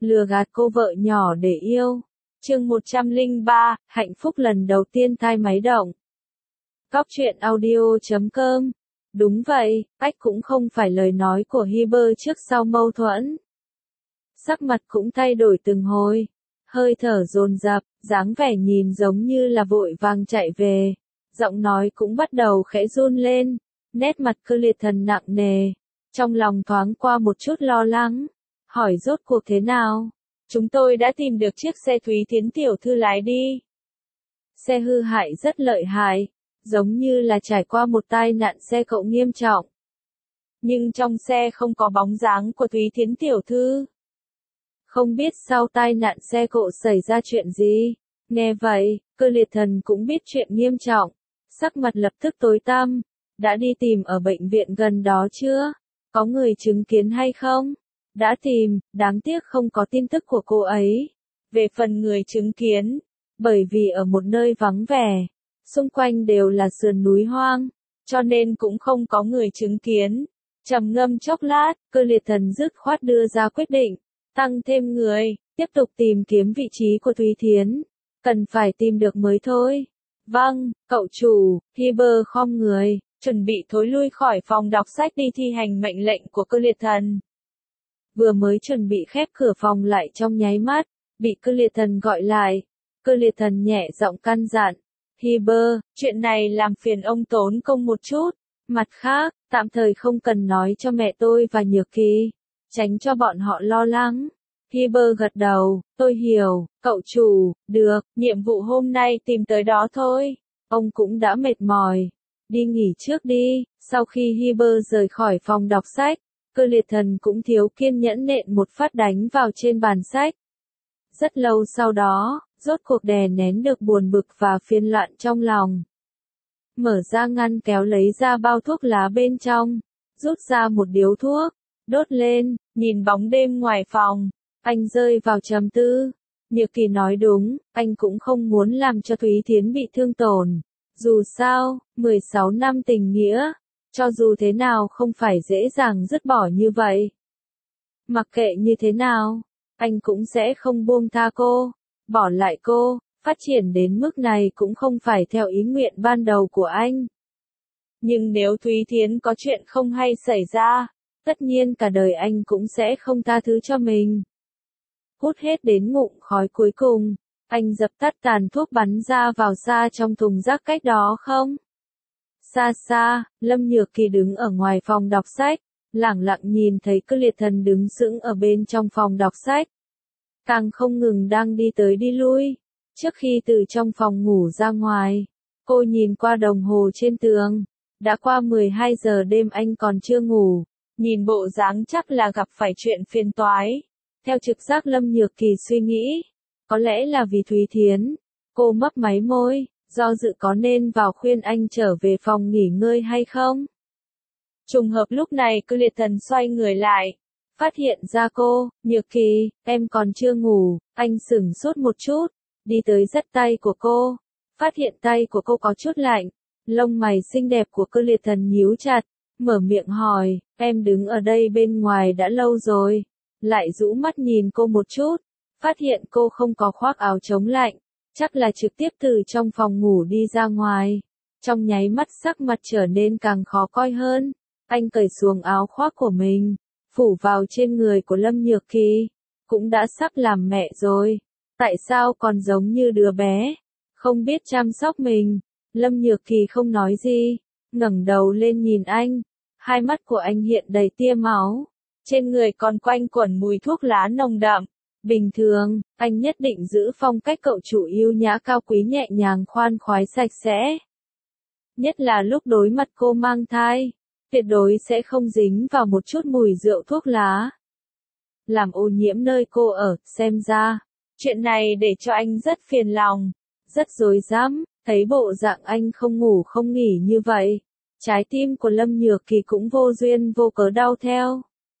lừa gạt cô vợ nhỏ để yêu. Chương 103, hạnh phúc lần đầu tiên thai máy động. Góc truyện audio.com. Đúng vậy, ách cũng không phải lời nói của Hiber trước sau mâu thuẫn. Sắc mặt cũng thay đổi từng hồi, hơi thở dồn dập, dáng vẻ nhìn giống như là vội vàng chạy về, giọng nói cũng bắt đầu khẽ run lên, nét mặt Cơ Liệt Thần nặng nề, trong lòng thoáng qua một chút lo lắng, hỏi rốt cuộc thế nào? Chúng tôi đã tìm được chiếc xe Thúy Thiến tiểu thư lái đi. Xe hư hại rất lợi hại, giống như là trải qua một tai nạn xe cộ nghiêm trọng. Nhưng trong xe không có bóng dáng của Thúy Thiến tiểu thư. Không biết sau tai nạn xe cộ xảy ra chuyện gì. Nghe vậy, Cơ Liệt Thần cũng biết chuyện nghiêm trọng, sắc mặt lập tức tối tăm. Đã đi tìm ở bệnh viện gần đó chưa? Có người chứng kiến hay không? Đã tìm, đáng tiếc không có tin tức của cô ấy. Về phần người chứng kiến, bởi vì ở một nơi vắng vẻ, xung quanh đều là sườn núi hoang, cho nên cũng không có người chứng kiến. Trầm ngâm chốc lát, Cơ Liệt Thần dứt khoát đưa ra quyết định, tăng thêm người, tiếp tục tìm kiếm vị trí của Thúy Thiến. Cần phải tìm được mới thôi. Vâng, cậu chủ. Hiber khom người, chuẩn bị thối lui khỏi phòng đọc sách đi thi hành mệnh lệnh của Cơ Liệt Thần. Vừa mới chuẩn bị khép cửa phòng lại trong nháy mắt, bị Cơ Liệt Thần gọi lại. Cơ Liệt Thần nhẹ giọng căn dặn, Hiber, chuyện này làm phiền ông tốn công một chút. Mặt khác, tạm thời không cần nói cho mẹ tôi và Nhược Kỳ, tránh cho bọn họ lo lắng. Hiber gật đầu, tôi hiểu, cậu chủ, được, nhiệm vụ hôm nay tìm tới đó thôi. Ông cũng đã mệt mỏi, đi nghỉ trước đi. Sau khi Hiber rời khỏi phòng đọc sách, Cơ Liệt Thần cũng thiếu kiên nhẫn nện một phát đánh vào trên bàn sách. Rất lâu sau đó, rốt cuộc đè nén được buồn bực và phiền loạn trong lòng. Mở ra ngăn kéo lấy ra bao thuốc lá bên trong, rút ra một điếu thuốc, đốt lên, nhìn bóng đêm ngoài phòng, anh rơi vào trầm tư. Nhược Kỳ nói đúng, anh cũng không muốn làm cho Thúy Thiến bị thương tổn. Dù sao, 16 năm tình nghĩa, cho dù thế nào không phải dễ dàng dứt bỏ như vậy. Mặc kệ như thế nào, anh cũng sẽ không buông tha cô, bỏ lại cô. Phát triển đến mức này cũng không phải theo ý nguyện ban đầu của anh. Nhưng nếu Thúy Thiến có chuyện không hay xảy ra, tất nhiên cả đời anh cũng sẽ không tha thứ cho mình. Hút hết đến ngụm khói cuối cùng, anh dập tắt tàn thuốc bắn ra vào xa trong thùng rác cách đó không. Xa xa, Lâm Nhược Kỳ đứng ở ngoài phòng đọc sách, lẳng lặng nhìn thấy Cơ Liệt Thần đứng sững ở bên trong phòng đọc sách. Càng không ngừng đang đi tới đi lui. Trước khi từ trong phòng ngủ ra ngoài, cô nhìn qua đồng hồ trên tường. Đã qua 12 giờ đêm anh còn chưa ngủ. Nhìn bộ dáng chắc là gặp phải chuyện phiền toái. Theo trực giác Lâm Nhược Kỳ suy nghĩ, có lẽ là vì Thúy Thiến. Cô mấp máy môi, do dự có nên vào khuyên anh trở về phòng nghỉ ngơi hay không. Trùng hợp lúc này Cơ Liệt Thần xoay người lại, phát hiện ra cô. Nhược Kỳ, em còn chưa ngủ. Anh sửng sốt một chút, đi tới dắt tay của cô, phát hiện tay của cô có chút lạnh. Lông mày xinh đẹp của Cơ Liệt Thần nhíu chặt, mở miệng hỏi, em đứng ở đây bên ngoài đã lâu rồi. Lại rũ mắt nhìn cô một chút, phát hiện cô không có khoác áo chống lạnh, chắc là trực tiếp từ trong phòng ngủ đi ra ngoài. Trong nháy mắt sắc mặt trở nên càng khó coi hơn, anh cởi xuống áo khoác của mình, phủ vào trên người của Lâm Nhược Kỳ. Cũng đã sắp làm mẹ rồi, tại sao còn giống như đứa bé, không biết chăm sóc mình. Lâm Nhược Kỳ không nói gì, ngẩng đầu lên nhìn anh, hai mắt của anh hiện đầy tia máu, trên người còn quanh quẩn mùi thuốc lá nồng đậm. Bình thường, anh nhất định giữ phong cách cậu chủ yêu nhã cao quý nhẹ nhàng khoan khoái sạch sẽ. Nhất là lúc đối mặt cô mang thai, tuyệt đối sẽ không dính vào một chút mùi rượu thuốc lá, làm ô nhiễm nơi cô ở. Xem ra, chuyện này để cho anh rất phiền lòng, rất rối rắm. Thấy bộ dạng anh không ngủ không nghỉ như vậy, trái tim của Lâm Nhược Kỳ cũng vô duyên vô cớ đau theo.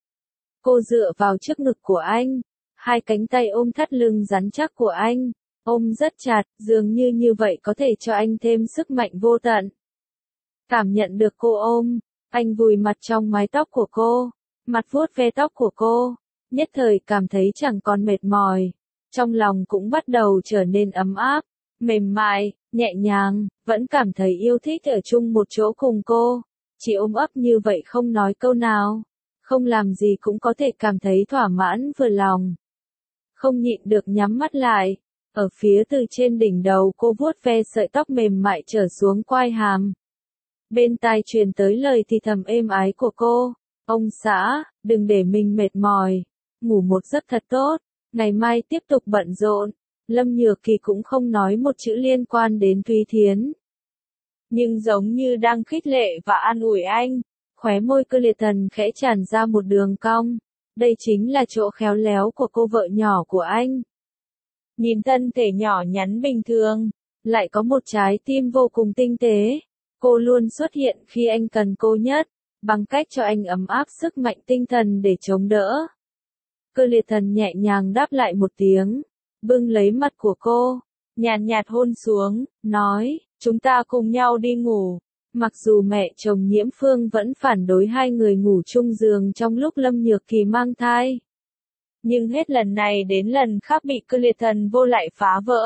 Cô dựa vào trước ngực của anh, hai cánh tay ôm thắt lưng rắn chắc của anh, ôm rất chặt, dường như vậy có thể cho anh thêm sức mạnh vô tận. Cảm nhận được cô ôm, anh vùi mặt trong mái tóc của cô, mặt vuốt ve tóc của cô, nhất thời cảm thấy chẳng còn mệt mỏi, trong lòng cũng bắt đầu trở nên ấm áp, mềm mại, nhẹ nhàng, vẫn cảm thấy yêu thích ở chung một chỗ cùng cô, chỉ ôm ấp như vậy không nói câu nào, không làm gì cũng có thể cảm thấy thỏa mãn vừa lòng. Không nhịn được nhắm mắt lại, ở phía từ trên đỉnh đầu cô vuốt ve sợi tóc mềm mại trở xuống quai hàm. Bên tai truyền tới lời thì thầm êm ái của cô, ông xã, đừng để mình mệt mỏi, ngủ một giấc thật tốt, ngày mai tiếp tục bận rộn. Lâm Nhược Kỳ cũng không nói một chữ liên quan đến Thúy Thiến. Nhưng giống như đang khích lệ và an ủi anh, khóe môi cơ liệt thần khẽ tràn ra một đường cong. Đây chính là chỗ khéo léo của cô vợ nhỏ của anh. Nhìn thân thể nhỏ nhắn bình thường, lại có một trái tim vô cùng tinh tế. Cô luôn xuất hiện khi anh cần cô nhất, bằng cách cho anh ấm áp sức mạnh tinh thần để chống đỡ. Cơ liệt thần nhẹ nhàng đáp lại một tiếng, bưng lấy mặt của cô, nhàn nhạt hôn xuống, nói, chúng ta cùng nhau đi ngủ. Mặc dù mẹ chồng Nhiễm Phương vẫn phản đối hai người ngủ chung giường trong lúc Lâm Nhược Kỳ mang thai. Nhưng hết lần này đến lần khác bị cơ liệt thần vô lại phá vỡ.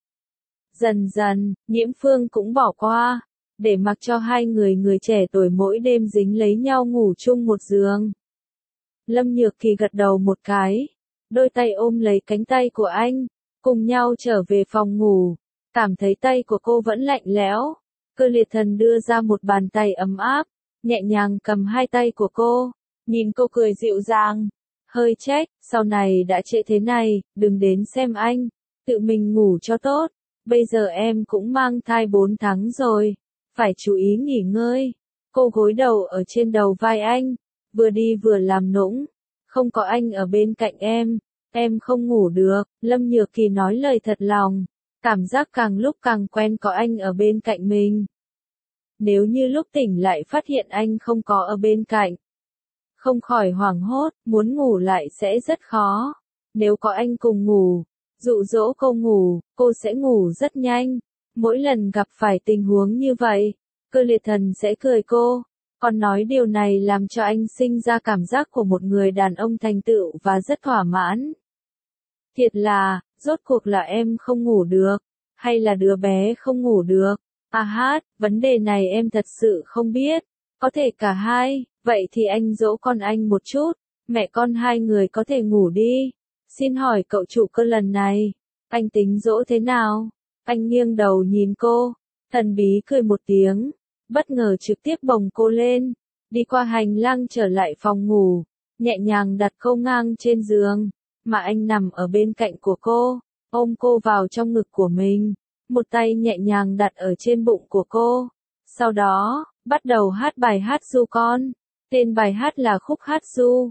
Dần dần, Nhiễm Phương cũng bỏ qua, để mặc cho hai người trẻ tuổi mỗi đêm dính lấy nhau ngủ chung một giường. Lâm Nhược Kỳ gật đầu một cái, đôi tay ôm lấy cánh tay của anh, cùng nhau trở về phòng ngủ, cảm thấy tay của cô vẫn lạnh lẽo. Cơ liệt thần đưa ra một bàn tay ấm áp, nhẹ nhàng cầm hai tay của cô, nhìn cô cười dịu dàng, hơi trách, sau này đã trễ thế này, đừng đến xem anh, tự mình ngủ cho tốt, bây giờ em cũng mang thai 4 tháng rồi, phải chú ý nghỉ ngơi. Cô gối đầu ở trên đầu vai anh, vừa đi vừa làm nũng, không có anh ở bên cạnh em không ngủ được. Lâm Nhược Kỳ nói lời thật lòng, cảm giác càng lúc càng quen có anh ở bên cạnh mình. Nếu như lúc tỉnh lại phát hiện anh không có ở bên cạnh, không khỏi hoảng hốt, muốn ngủ lại sẽ rất khó. Nếu có anh cùng ngủ, dụ dỗ cô ngủ, cô sẽ ngủ rất nhanh. Mỗi lần gặp phải tình huống như vậy, cơ liệt thần sẽ cười cô, còn nói điều này làm cho anh sinh ra cảm giác của một người đàn ông thành tựu và rất thỏa mãn. Thiệt là, rốt cuộc là em không ngủ được, hay là đứa bé không ngủ được? À hát, vấn đề này em thật sự không biết, có thể cả hai, vậy thì anh dỗ con anh một chút, mẹ con hai người có thể ngủ đi. Xin hỏi cậu chủ cơ lần này, anh tính dỗ thế nào? Anh nghiêng đầu nhìn cô, thần bí cười một tiếng, bất ngờ trực tiếp bồng cô lên, đi qua hành lang trở lại phòng ngủ, nhẹ nhàng đặt cô ngang trên giường, mà anh nằm ở bên cạnh của cô, ôm cô vào trong ngực của mình, một tay nhẹ nhàng đặt ở trên bụng của cô. Sau đó, bắt đầu hát bài hát ru con. Tên bài hát là khúc hát ru.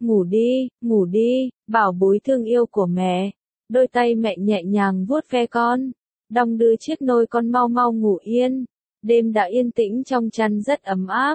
Ngủ đi, bảo bối thương yêu của mẹ. Đôi tay mẹ nhẹ nhàng vuốt ve con, đong đưa chiếc nôi con mau mau ngủ yên. Đêm đã yên tĩnh trong chăn rất ấm áp.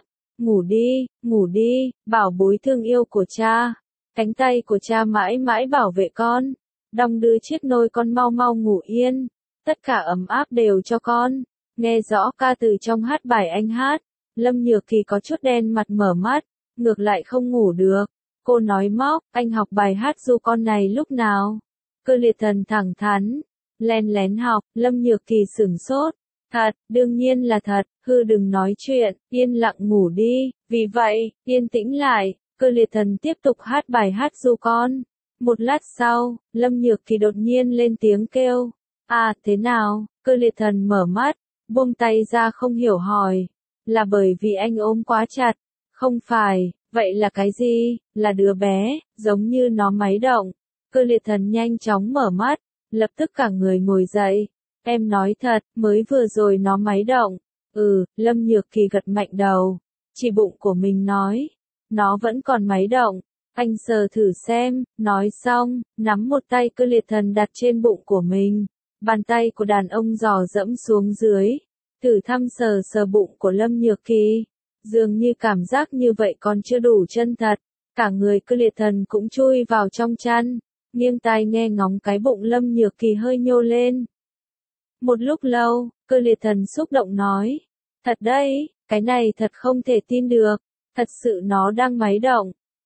Ngủ đi, bảo bối thương yêu của cha. Cánh tay của cha mãi mãi bảo vệ con, đong đưa chiếc nôi con mau mau ngủ yên. Tất cả ấm áp đều cho con. Nghe rõ ca từ trong hát bài anh hát, Lâm Nhược Kỳ có chút đen mặt mở mắt, ngược lại không ngủ được. Cô nói móc, anh học bài hát ru con này lúc nào? Cơ liệt thần thẳng thắn, len lén học. Lâm Nhược Kỳ sửng sốt. Thật, đương nhiên là thật, đừng nói chuyện, yên lặng ngủ đi. Vì vậy, yên tĩnh lại, cơ liệt thần tiếp tục hát bài hát ru con. Một lát sau, Lâm Nhược Kỳ đột nhiên lên tiếng kêu. À, thế nào? Cơ liệt thần mở mắt, buông tay ra không hiểu hỏi. Là bởi vì anh ôm quá chặt. Không phải, vậy là cái gì? Là đứa bé, giống như nó máy động. Cơ liệt thần nhanh chóng mở mắt, lập tức cả người ngồi dậy. Em nói thật, mới vừa rồi nó máy động. Lâm Nhược Kỳ gật mạnh đầu. Chỉ bụng của mình nói. Nó vẫn còn máy động. Anh sờ thử xem, nói xong, nắm một tay cơ liệt thần đặt trên bụng của mình. Bàn tay của đàn ông dò dẫm xuống dưới, thử thăm sờ bụng của Lâm Nhược Kỳ. Dường như cảm giác như vậy còn chưa đủ chân thật, cả người cơ liệt thần cũng chui vào trong chăn, nghiêng tai nghe ngóng cái bụng Lâm Nhược Kỳ hơi nhô lên. Một lúc lâu, cơ liệt thần xúc động nói, thật đấy, cái này thật không thể tin được, thật sự nó đang máy động.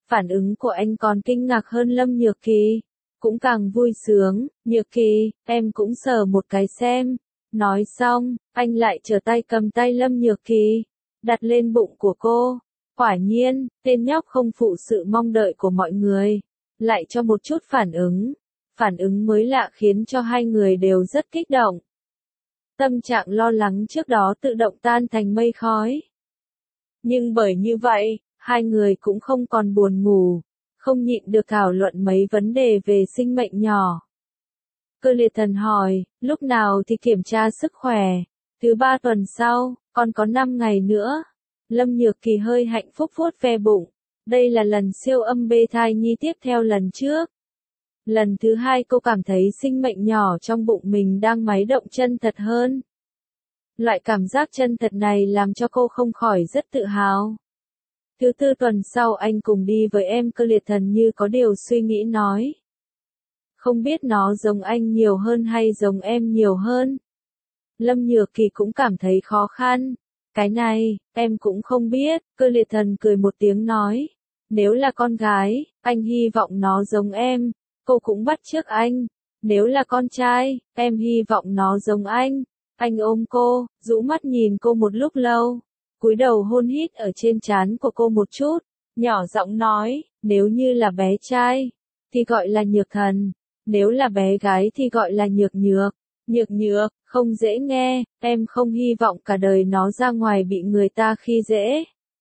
Phản ứng của anh còn kinh ngạc hơn Lâm Nhược Kỳ, cũng càng vui sướng. Nhược Kỳ, em cũng sờ một cái xem. Nói xong, anh lại trở tay cầm tay Lâm Nhược Kỳ, đặt lên bụng của cô. Quả nhiên, tên nhóc không phụ sự mong đợi của mọi người, lại cho một chút phản ứng. Phản ứng mới lạ khiến cho hai người đều rất kích động. Tâm trạng lo lắng trước đó tự động tan thành mây khói. Nhưng bởi như vậy, hai người cũng không còn buồn ngủ, không nhịn được thảo luận mấy vấn đề về sinh mệnh nhỏ. Cơ liệt thần hỏi, lúc nào thì kiểm tra sức khỏe? Thứ 3 tuần sau, còn có 5 ngày nữa. Lâm Nhược Kỳ hơi hạnh phúc vuốt ve bụng. Đây là lần siêu âm bê thai nhi tiếp theo lần trước. Lần thứ 2 cô cảm thấy sinh mệnh nhỏ trong bụng mình đang máy động chân thật hơn. Loại cảm giác chân thật này làm cho cô không khỏi rất tự hào. Thứ 4 tuần sau anh cùng đi với em. Cơ liệt thần như có điều suy nghĩ nói. Không biết nó giống anh nhiều hơn hay giống em nhiều hơn. Lâm Nhược Kỳ cũng cảm thấy khó khăn. Cái này, em cũng không biết. Cơ liệt thần cười một tiếng nói. Nếu là con gái, anh hy vọng nó giống em. Cô cũng bắt chước anh. Nếu là con trai, em hy vọng nó giống anh. Anh ôm cô, rũ mắt nhìn cô một lúc lâu. Cúi đầu hôn hít ở trên trán của cô một chút. Nhỏ giọng nói, nếu như là bé trai, thì gọi là Nhược Thần. Nếu là bé gái thì gọi là Nhược Nhược. Nhược Nhược, không dễ nghe, em không hy vọng cả đời nó ra ngoài bị người ta khi dễ.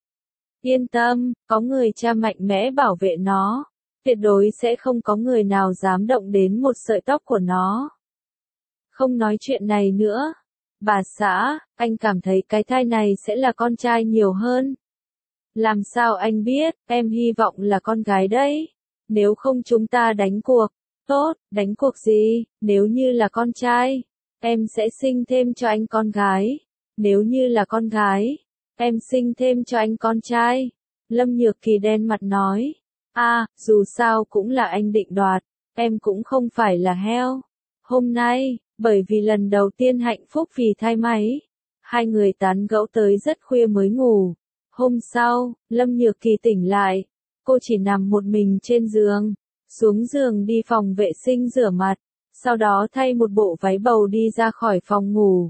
Yên tâm, có người cha mạnh mẽ bảo vệ nó. Tuyệt đối sẽ không có người nào dám động đến một sợi tóc của nó. Không nói chuyện này nữa. Bà xã, anh cảm thấy cái thai này sẽ là con trai nhiều hơn. Làm sao anh biết, em hy vọng là con gái đấy. Nếu không chúng ta đánh cuộc. Tốt, đánh cuộc gì? Nếu như là con trai, em sẽ sinh thêm cho anh con gái. Nếu như là con gái, em sinh thêm cho anh con trai. Lâm Nhược Kỳ đen mặt nói. Dù sao cũng là anh định đoạt, em cũng không phải là heo. Hôm nay, bởi vì lần đầu tiên hạnh phúc vì thai máy, hai người tán gẫu tới rất khuya mới ngủ. Hôm sau, Lâm Nhược Kỳ tỉnh lại, cô chỉ nằm một mình trên giường, xuống giường đi phòng vệ sinh rửa mặt, sau đó thay một bộ váy bầu đi ra khỏi phòng ngủ.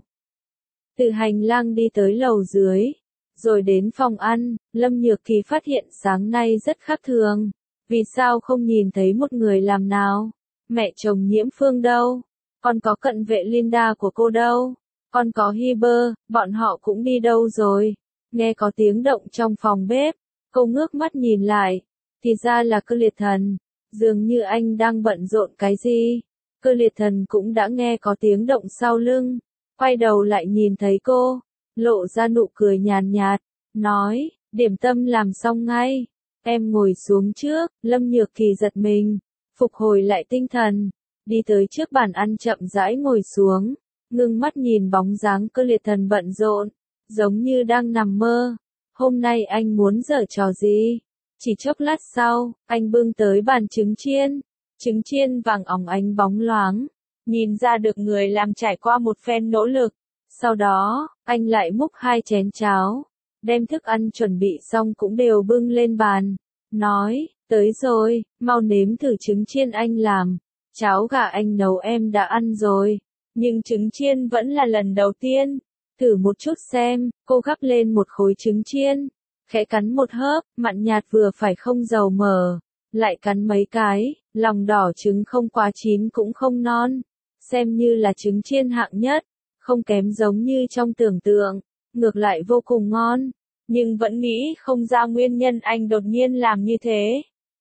Từ hành lang đi tới lầu dưới, rồi đến phòng ăn, Lâm Nhược Kỳ phát hiện sáng nay rất khác thường. Vì sao không nhìn thấy một người làm nào? Mẹ chồng Nhiễm Phương đâu? Còn có cận vệ Linda của cô đâu? Còn có Hiber, bọn họ cũng đi đâu rồi? Nghe có tiếng động trong phòng bếp, cô ngước mắt nhìn lại, thì ra là Cơ liệt thần. Dường như anh đang bận rộn cái gì. Cơ liệt thần cũng đã nghe có tiếng động sau lưng, quay đầu lại nhìn thấy cô, lộ ra nụ cười nhàn nhạt, nói, điểm tâm làm xong ngay, em ngồi xuống trước. Lâm Nhược Kỳ giật mình, phục hồi lại tinh thần, đi tới trước bàn ăn chậm rãi ngồi xuống, ngưng mắt nhìn bóng dáng Cơ liệt thần bận rộn, giống như đang nằm mơ. Hôm nay anh muốn giở trò gì? Chỉ chốc lát sau, anh bưng tới bàn trứng chiên vàng óng ánh bóng loáng, nhìn ra được người làm trải qua một phen nỗ lực. Sau đó, anh lại múc 2 chén cháo, đem thức ăn chuẩn bị xong cũng đều bưng lên bàn, nói, tới rồi, mau nếm thử trứng chiên anh làm, cháo gà anh nấu em đã ăn rồi, nhưng trứng chiên vẫn là lần đầu tiên, thử một chút xem. Cô gắp lên một khối trứng chiên, khẽ cắn một hớp, mặn nhạt vừa phải không dầu mỡ, lại cắn mấy cái, lòng đỏ trứng không quá chín cũng không non, xem như là trứng chiên hạng nhất, không kém giống như trong tưởng tượng, ngược lại vô cùng ngon, nhưng vẫn nghĩ không ra nguyên nhân anh đột nhiên làm như thế.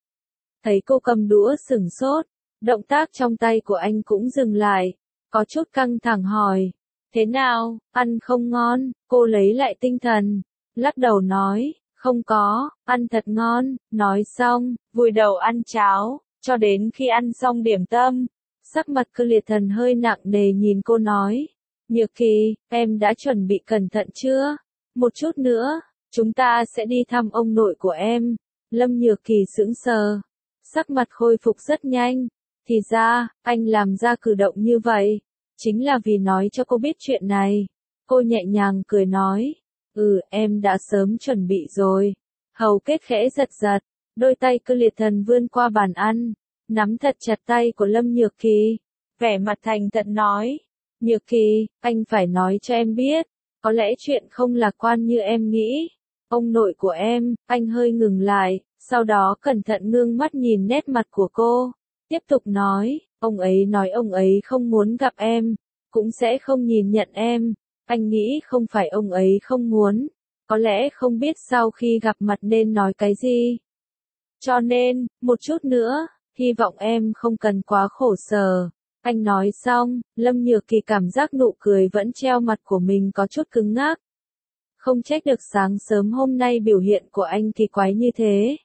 Thấy cô cầm đũa sửng sốt, động tác trong tay của anh cũng dừng lại, có chút căng thẳng hỏi, thế nào, ăn không ngon? Cô lấy lại tinh thần, lắc đầu nói, không có, ăn thật ngon. Nói xong, vùi đầu ăn cháo, cho đến khi ăn xong điểm tâm. Sắc mặt Cơ liệt thần hơi nặng nề nhìn cô nói, Nhược Kỳ, em đã chuẩn bị cẩn thận chưa? Một chút nữa, chúng ta sẽ đi thăm ông nội của em. Lâm Nhược Kỳ sững sờ, sắc mặt khôi phục rất nhanh. Thì ra, anh làm ra cử động như vậy, chính là vì nói cho cô biết chuyện này. Cô nhẹ nhàng cười nói, em đã sớm chuẩn bị rồi. Hầu kết khẽ giật giật, Đôi tay Cơ Liệt Thần vươn qua bàn ăn, nắm thật chặt tay của Lâm Nhược Kỳ, vẻ mặt thành thật nói, Nhược Kỳ, anh phải nói cho em biết, có lẽ chuyện không lạc quan như em nghĩ. Ông nội của em, anh hơi ngừng lại, sau đó cẩn thận ngước mắt nhìn nét mặt của cô, tiếp tục nói, ông ấy nói ông ấy không muốn gặp em, cũng sẽ không nhìn nhận em, anh nghĩ không phải ông ấy không muốn, có lẽ không biết sau khi gặp mặt nên nói cái gì. Cho nên, một chút nữa, hy vọng em không cần quá khổ sở. Anh nói xong, Lâm Nhược Kỳ cảm giác nụ cười vẫn treo mặt của mình có chút cứng ngắc. Không trách được sáng sớm hôm nay biểu hiện của anh kỳ quái như thế.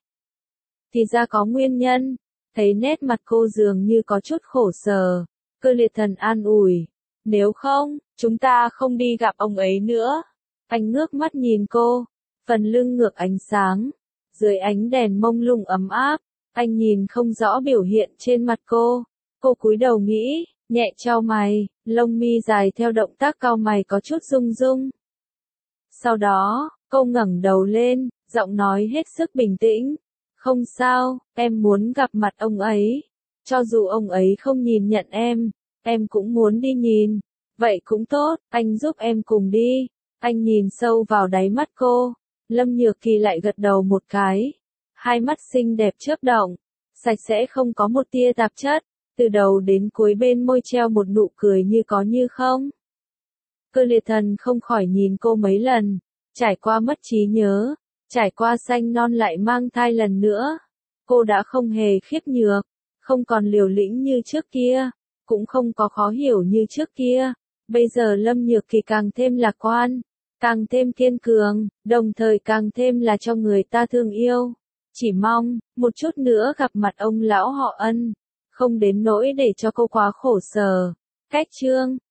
Thì ra có nguyên nhân, thấy nét mặt cô dường như có chút khổ sở. Cơ Liệt Thần an ủi, nếu không, chúng ta không đi gặp ông ấy nữa. Anh ngước mắt nhìn cô, phần lưng ngược ánh sáng, dưới ánh đèn mông lung ấm áp, anh nhìn không rõ biểu hiện trên mặt cô. Cô cúi đầu nghĩ, nhẹ chau mày, lông mi dài theo động tác cau mày có chút rung rung. Sau đó, cô ngẩng đầu lên, giọng nói hết sức bình tĩnh. Không sao, em muốn gặp mặt ông ấy. Cho dù ông ấy không nhìn nhận em cũng muốn đi nhìn. Vậy cũng tốt, anh giúp em cùng đi. Anh nhìn sâu vào đáy mắt cô. Lâm Nhược Kỳ lại gật đầu một cái. Hai mắt xinh đẹp chớp động, sạch sẽ không có một tia tạp chất. Từ đầu đến cuối bên môi treo một nụ cười như có như không. Cơ Liệt Thần không khỏi nhìn cô mấy lần, trải qua mất trí nhớ, trải qua sanh non lại mang thai lần nữa. Cô đã không hề khiếp nhược, không còn liều lĩnh như trước kia, cũng không có khó hiểu như trước kia. Bây giờ Lâm Nhược Kỳ càng thêm lạc quan, càng thêm kiên cường, đồng thời càng thêm là cho người ta thương yêu. Chỉ mong, một chút nữa gặp mặt ông lão họ Ân, không đến nỗi để cho cô quá khổ sở. Cách chương